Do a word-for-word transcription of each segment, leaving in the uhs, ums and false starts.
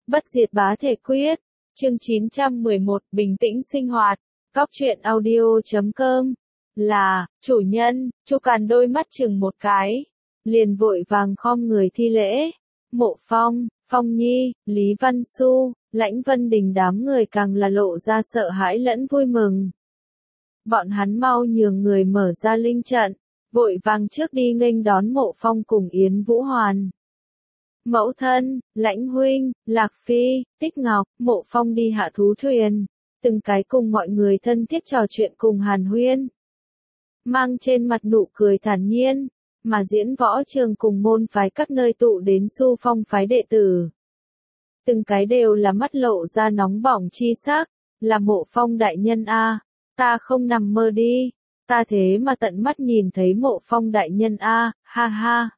Bất diệt bá thể quyết. Chương chín trăm mười một, bình tĩnh sinh hoạt. Góc truyện audio chấm com. Là, chủ nhân, Chu Càn đôi mắt chừng một cái. Liền vội vàng khom người thi lễ. Mộ Phong, Phong Nhi, Lý Văn Xu, Lãnh Vân Đình đám người càng là lộ ra sợ hãi lẫn vui mừng. Bọn hắn mau nhường người mở ra linh trận, vội vàng trước đi nghênh đón Mộ Phong cùng Yến Vũ Hoàn. Mẫu thân, Lãnh huynh, Lạc Phi, Tích Ngọc, Mộ Phong đi hạ thú thuyền, từng cái cùng mọi người thân thiết trò chuyện cùng hàn huyên. Mang trên mặt nụ cười thản nhiên, mà diễn võ trường cùng môn phái các nơi tụ đến Xu Phong phái đệ tử. Từng cái đều là mắt lộ ra nóng bỏng chi sắc, là Mộ Phong đại nhân a, ta không nằm mơ đi, ta thế mà tận mắt nhìn thấy Mộ Phong đại nhân a, ha ha.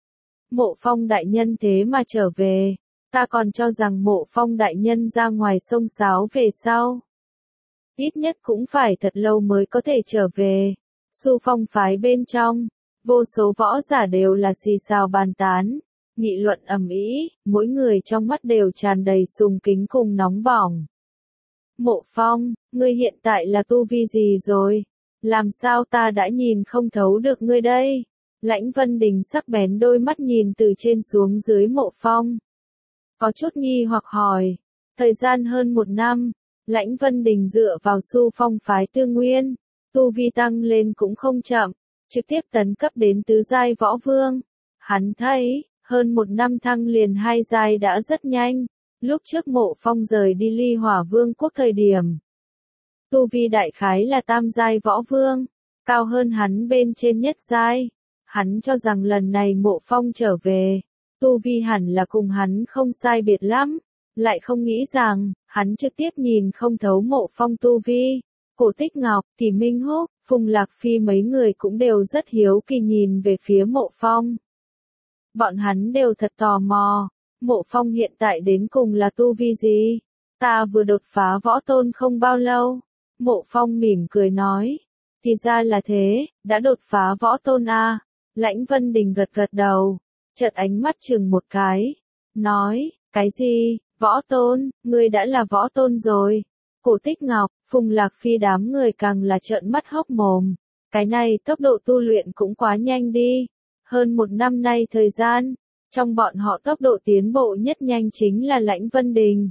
Mộ Phong đại nhân thế mà trở về, ta còn cho rằng Mộ Phong đại nhân ra ngoài sông sáo về sau. Ít nhất cũng phải thật lâu mới có thể trở về. Xu Phong phái bên trong, vô số võ giả đều là xì xào bàn tán, nghị luận ầm ĩ, mỗi người trong mắt đều tràn đầy sùng kính cùng nóng bỏng. Mộ Phong, ngươi hiện tại là tu vi gì rồi? Làm sao ta đã nhìn không thấu được ngươi đây? Lãnh Vân Đình sắc bén đôi mắt nhìn từ trên xuống dưới Mộ Phong. Có chút nghi hoặc hỏi. Thời gian hơn một năm, Lãnh Vân Đình dựa vào Xu Phong phái tư nguyên, tu vi tăng lên cũng không chậm, trực tiếp tấn cấp đến tứ giai võ vương. Hắn thấy, hơn một năm thăng liền hai giai đã rất nhanh, lúc trước Mộ Phong rời đi Ly Hỏa Vương quốc thời điểm. Tu vi đại khái là tam giai võ vương, cao hơn hắn bên trên nhất giai. Hắn cho rằng lần này Mộ Phong trở về, tu vi hẳn là cùng hắn không sai biệt lắm, lại không nghĩ rằng, hắn trực tiếp nhìn không thấu Mộ Phong tu vi. Cổ Tích Ngọc, Kỳ Minh Húc, Phùng Lạc Phi mấy người cũng đều rất hiếu kỳ nhìn về phía Mộ Phong. Bọn hắn đều thật tò mò, Mộ Phong hiện tại đến cùng là tu vi gì? Ta vừa đột phá võ tôn không bao lâu. Mộ Phong mỉm cười nói, thì ra là thế, đã đột phá võ tôn a. Lãnh Vân Đình gật gật đầu, chợt ánh mắt chừng một cái, nói, cái gì, võ tôn, ngươi đã là võ tôn rồi. Cổ Tích Ngọc, Phùng Lạc Phi đám người càng là trợn mắt hốc mồm, cái này tốc độ tu luyện cũng quá nhanh đi. Hơn một năm nay thời gian, trong bọn họ tốc độ tiến bộ nhất nhanh chính là Lãnh Vân Đình.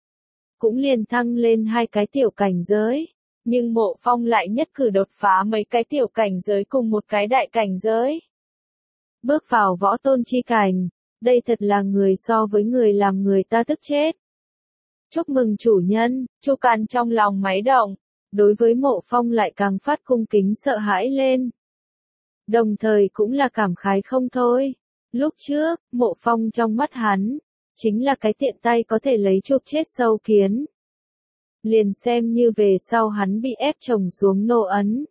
Cũng liền thăng lên hai cái tiểu cảnh giới, nhưng Mộ Phong lại nhất cử đột phá mấy cái tiểu cảnh giới cùng một cái đại cảnh giới. Bước vào võ tôn chi cảnh, đây thật là người so với người làm người ta tức chết. Chúc mừng chủ nhân, Chu Càn trong lòng máy động, đối với Mộ Phong lại càng phát cung kính sợ hãi lên. Đồng thời cũng là cảm khái không thôi. Lúc trước, Mộ Phong trong mắt hắn, chính là cái tiện tay có thể lấy chụp chết sâu kiến. Liền xem như về sau hắn bị ép chồng xuống nô ấn.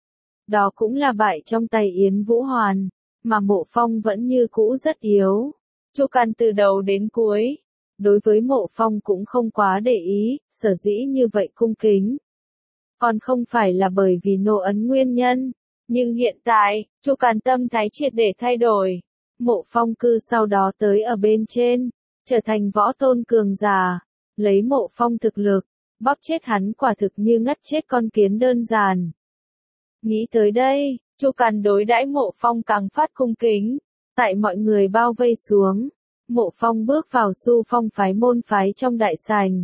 Đó cũng là bại trong tay Yến Vũ Hoàn, mà Mộ Phong vẫn như cũ rất yếu. Chu Càn từ đầu đến cuối, đối với Mộ Phong cũng không quá để ý, sở dĩ như vậy cung kính. Còn không phải là bởi vì nô ấn nguyên nhân, nhưng hiện tại, Chu Càn tâm thái triệt để thay đổi. Mộ Phong cư sau đó tới ở bên trên, trở thành võ tôn cường giả, lấy Mộ Phong thực lực, bóp chết hắn quả thực như ngắt chết con kiến đơn giản. Nghĩ tới đây, Chu Càn đối đãi Mộ Phong càng phát cung kính, tại mọi người bao vây xuống. Mộ Phong bước vào Xu Phong phái môn phái trong đại sảnh.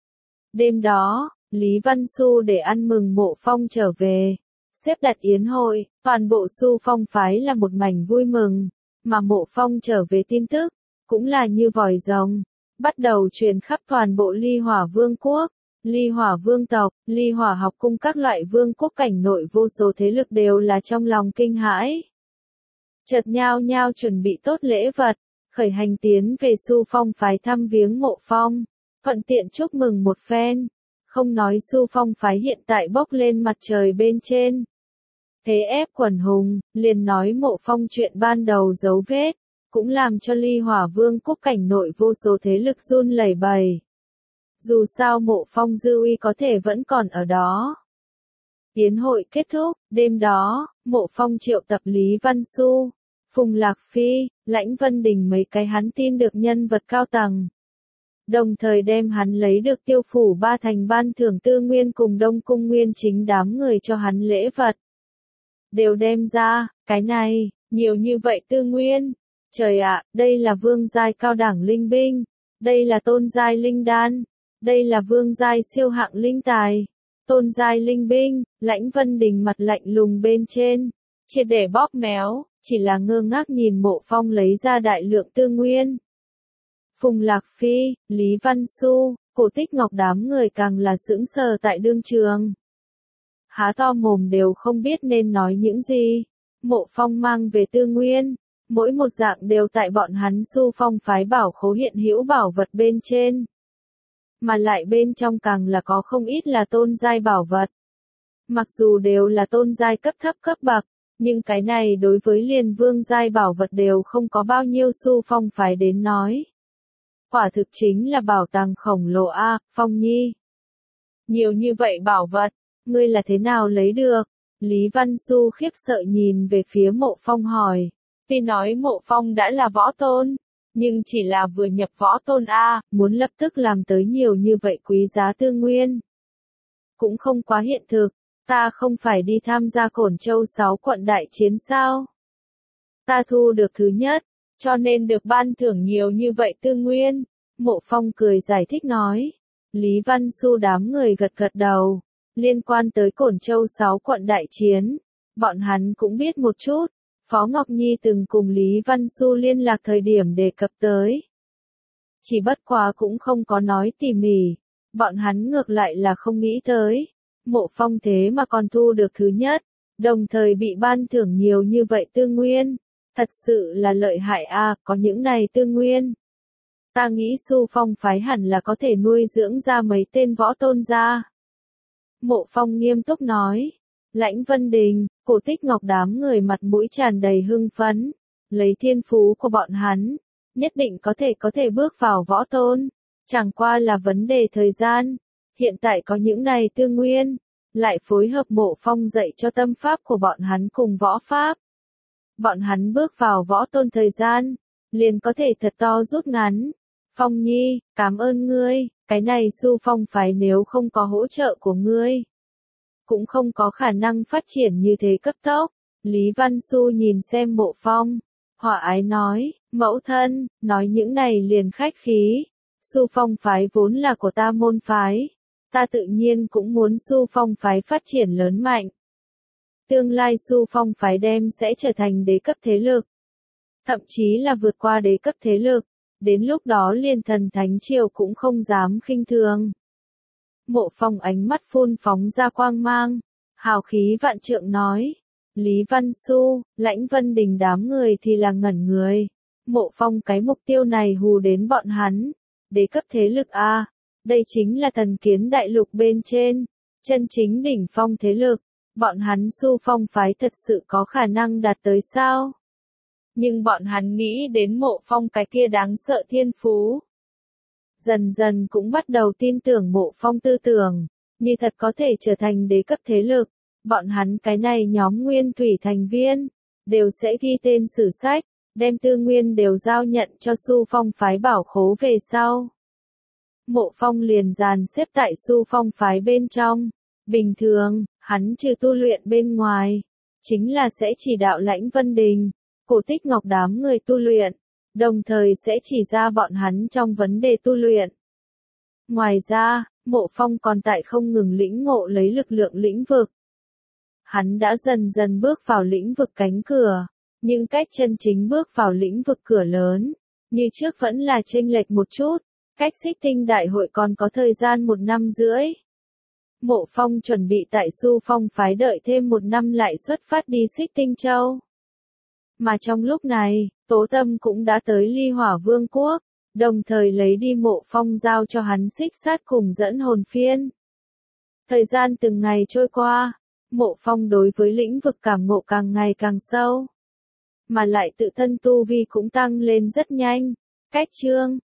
Đêm đó, Lý Văn Xu để ăn mừng Mộ Phong trở về, xếp đặt yến hội, toàn bộ Xu Phong phái là một mảnh vui mừng, mà Mộ Phong trở về tin tức, cũng là như vòi rồng, bắt đầu truyền khắp toàn bộ Ly Hỏa Vương quốc, Ly Hỏa Vương tộc, Ly Hỏa học cung các loại vương quốc cảnh nội vô số thế lực đều là trong lòng kinh hãi. Chợt nhao nhao chuẩn bị tốt lễ vật, khởi hành tiến về Xu Phong phái thăm viếng Mộ Phong, thuận tiện chúc mừng một phen. Không nói Xu Phong phái hiện tại bốc lên mặt trời bên trên. Thế ép quần hùng, liền nói Mộ Phong chuyện ban đầu dấu vết, cũng làm cho Ly Hỏa Vương quốc cảnh nội vô số thế lực run lẩy bẩy. Dù sao Mộ Phong dư uy có thể vẫn còn ở đó. Yến hội kết thúc, đêm đó, Mộ Phong triệu tập Lý Văn Xu, Phùng Lạc Phi, Lãnh Vân Đình mấy cái hắn tin được nhân vật cao tầng. đồng thời đem hắn lấy được Tiêu phủ ba thành ban thưởng tư nguyên cùng Đông cung nguyên chính đám người cho hắn lễ vật. Đều đem ra, cái này, nhiều như vậy tư nguyên. Trời ạ, đây là vương giai cao đẳng linh binh, đây là tôn giai linh đan, đây là vương giai siêu hạng linh tài, tôn giai linh binh. Lãnh Vân Đình mặt lạnh lùng bên trên, triệt để bóp méo, chỉ là ngơ ngác nhìn Mộ Phong lấy ra đại lượng tư nguyên. Phùng Lạc Phi, Lý Văn Xu, Cổ Tích Ngọc đám người càng là sững sờ tại đương trường. Há to mồm đều không biết nên nói những gì. Mộ Phong mang về tư nguyên, mỗi một dạng đều tại bọn hắn Xu Phong phái bảo khố hiện hữu bảo vật bên trên. Mà lại bên trong càng là có không ít là tôn giai bảo vật. Mặc dù đều là tôn giai cấp thấp cấp bậc, nhưng cái này đối với liền vương giai bảo vật đều không có bao nhiêu Xu Phong phái đến nói. Quả thực chính là bảo tàng khổng lồ a, Phong Nhi. Nhiều như vậy bảo vật, ngươi là thế nào lấy được? Lý Văn Xu khiếp sợ nhìn về phía Mộ Phong hỏi. Tuy nói Mộ Phong đã là võ tôn, nhưng chỉ là vừa nhập võ tôn a, muốn lập tức làm tới nhiều như vậy quý giá tư nguyên. Cũng không quá hiện thực, ta không phải đi tham gia Cổn Châu sáu quận đại chiến sao? Ta thu được thứ nhất, cho nên được ban thưởng nhiều như vậy tư nguyên. Mộ Phong cười giải thích nói. Lý Văn Xu đám người gật gật đầu. Liên quan tới Cổn Châu sáu quận đại chiến, bọn hắn cũng biết một chút. Phó Ngọc Nhi từng cùng Lý Văn Xu liên lạc thời điểm đề cập tới. Chỉ bất quá cũng không có nói tỉ mỉ. Bọn hắn ngược lại là không nghĩ tới. Mộ Phong thế mà còn thu được thứ nhất, đồng thời bị ban thưởng nhiều như vậy tư nguyên. Thật sự là lợi hại a, có những này tư nguyên. Ta nghĩ Xu Phong phái hẳn là có thể nuôi dưỡng ra mấy tên võ tôn gia. Mộ Phong nghiêm túc nói. Lãnh Vân Đình, Cổ Tích Ngọc đám người mặt mũi tràn đầy hưng phấn. Lấy thiên phú của bọn hắn, nhất định có thể có thể bước vào võ tôn. Chẳng qua là vấn đề thời gian. Hiện tại có những này tư nguyên, lại phối hợp Mộ Phong dạy cho tâm pháp của bọn hắn cùng võ pháp. Bọn hắn bước vào võ tôn thời gian, liền có thể thật to rút ngắn. Phong Nhi, cảm ơn ngươi, cái này Xu Phong phái nếu không có hỗ trợ của ngươi, cũng không có khả năng phát triển như thế cấp tốc. Lý Văn Xu nhìn xem Mộ Phong, hòa ái nói, mẫu thân, nói những này liền khách khí. Xu Phong phái vốn là của ta môn phái, ta tự nhiên cũng muốn Xu Phong phái phát triển lớn mạnh. Tương lai Xu Phong phái đem sẽ trở thành đế cấp thế lực, thậm chí là vượt qua đế cấp thế lực, đến lúc đó liền thần thánh triều cũng không dám khinh thường. Mộ Phong ánh mắt phun phóng ra quang mang, hào khí vạn trượng nói. Lý Văn Xu, Lãnh Vân Đình đám người thì là ngẩn người. Mộ Phong cái mục tiêu này hù đến bọn hắn. Đế cấp thế lực a, đây chính là thần kiến đại lục bên trên, chân chính đỉnh phong thế lực. Bọn hắn Xu Phong phái thật sự có khả năng đạt tới sao? Nhưng bọn hắn nghĩ đến Mộ Phong cái kia đáng sợ thiên phú. Dần dần cũng bắt đầu tin tưởng Mộ Phong tư tưởng, như thật có thể trở thành đế cấp thế lực. Bọn hắn cái này nhóm nguyên thủy thành viên, đều sẽ ghi tên sử sách, đem tư nguyên đều giao nhận cho Xu Phong phái bảo khố về sau. Mộ Phong liền dàn xếp tại Xu Phong phái bên trong. Bình thường, hắn trừ tu luyện bên ngoài, chính là sẽ chỉ đạo Lãnh Vân Đình, Cổ Tích Ngọc đám người tu luyện, đồng thời sẽ chỉ ra bọn hắn trong vấn đề tu luyện. Ngoài ra, Mộ Phong còn tại không ngừng lĩnh ngộ lấy lực lượng lĩnh vực. Hắn đã dần dần bước vào lĩnh vực cánh cửa, nhưng cách chân chính bước vào lĩnh vực cửa lớn, như trước vẫn là chênh lệch một chút, cách Xích Tinh đại hội còn có thời gian một năm rưỡi. Mộ Phong chuẩn bị tại Xu Phong phái đợi thêm một năm lại xuất phát đi Xích Tinh Châu. Mà trong lúc này, Tố Tâm cũng đã tới Ly Hỏa Vương quốc, đồng thời lấy đi Mộ Phong giao cho hắn xích sát cùng dẫn hồn phiên. Thời gian từng ngày trôi qua, Mộ Phong đối với lĩnh vực cảm ngộ càng ngày càng sâu, mà lại tự thân tu vi cũng tăng lên rất nhanh. Cách chương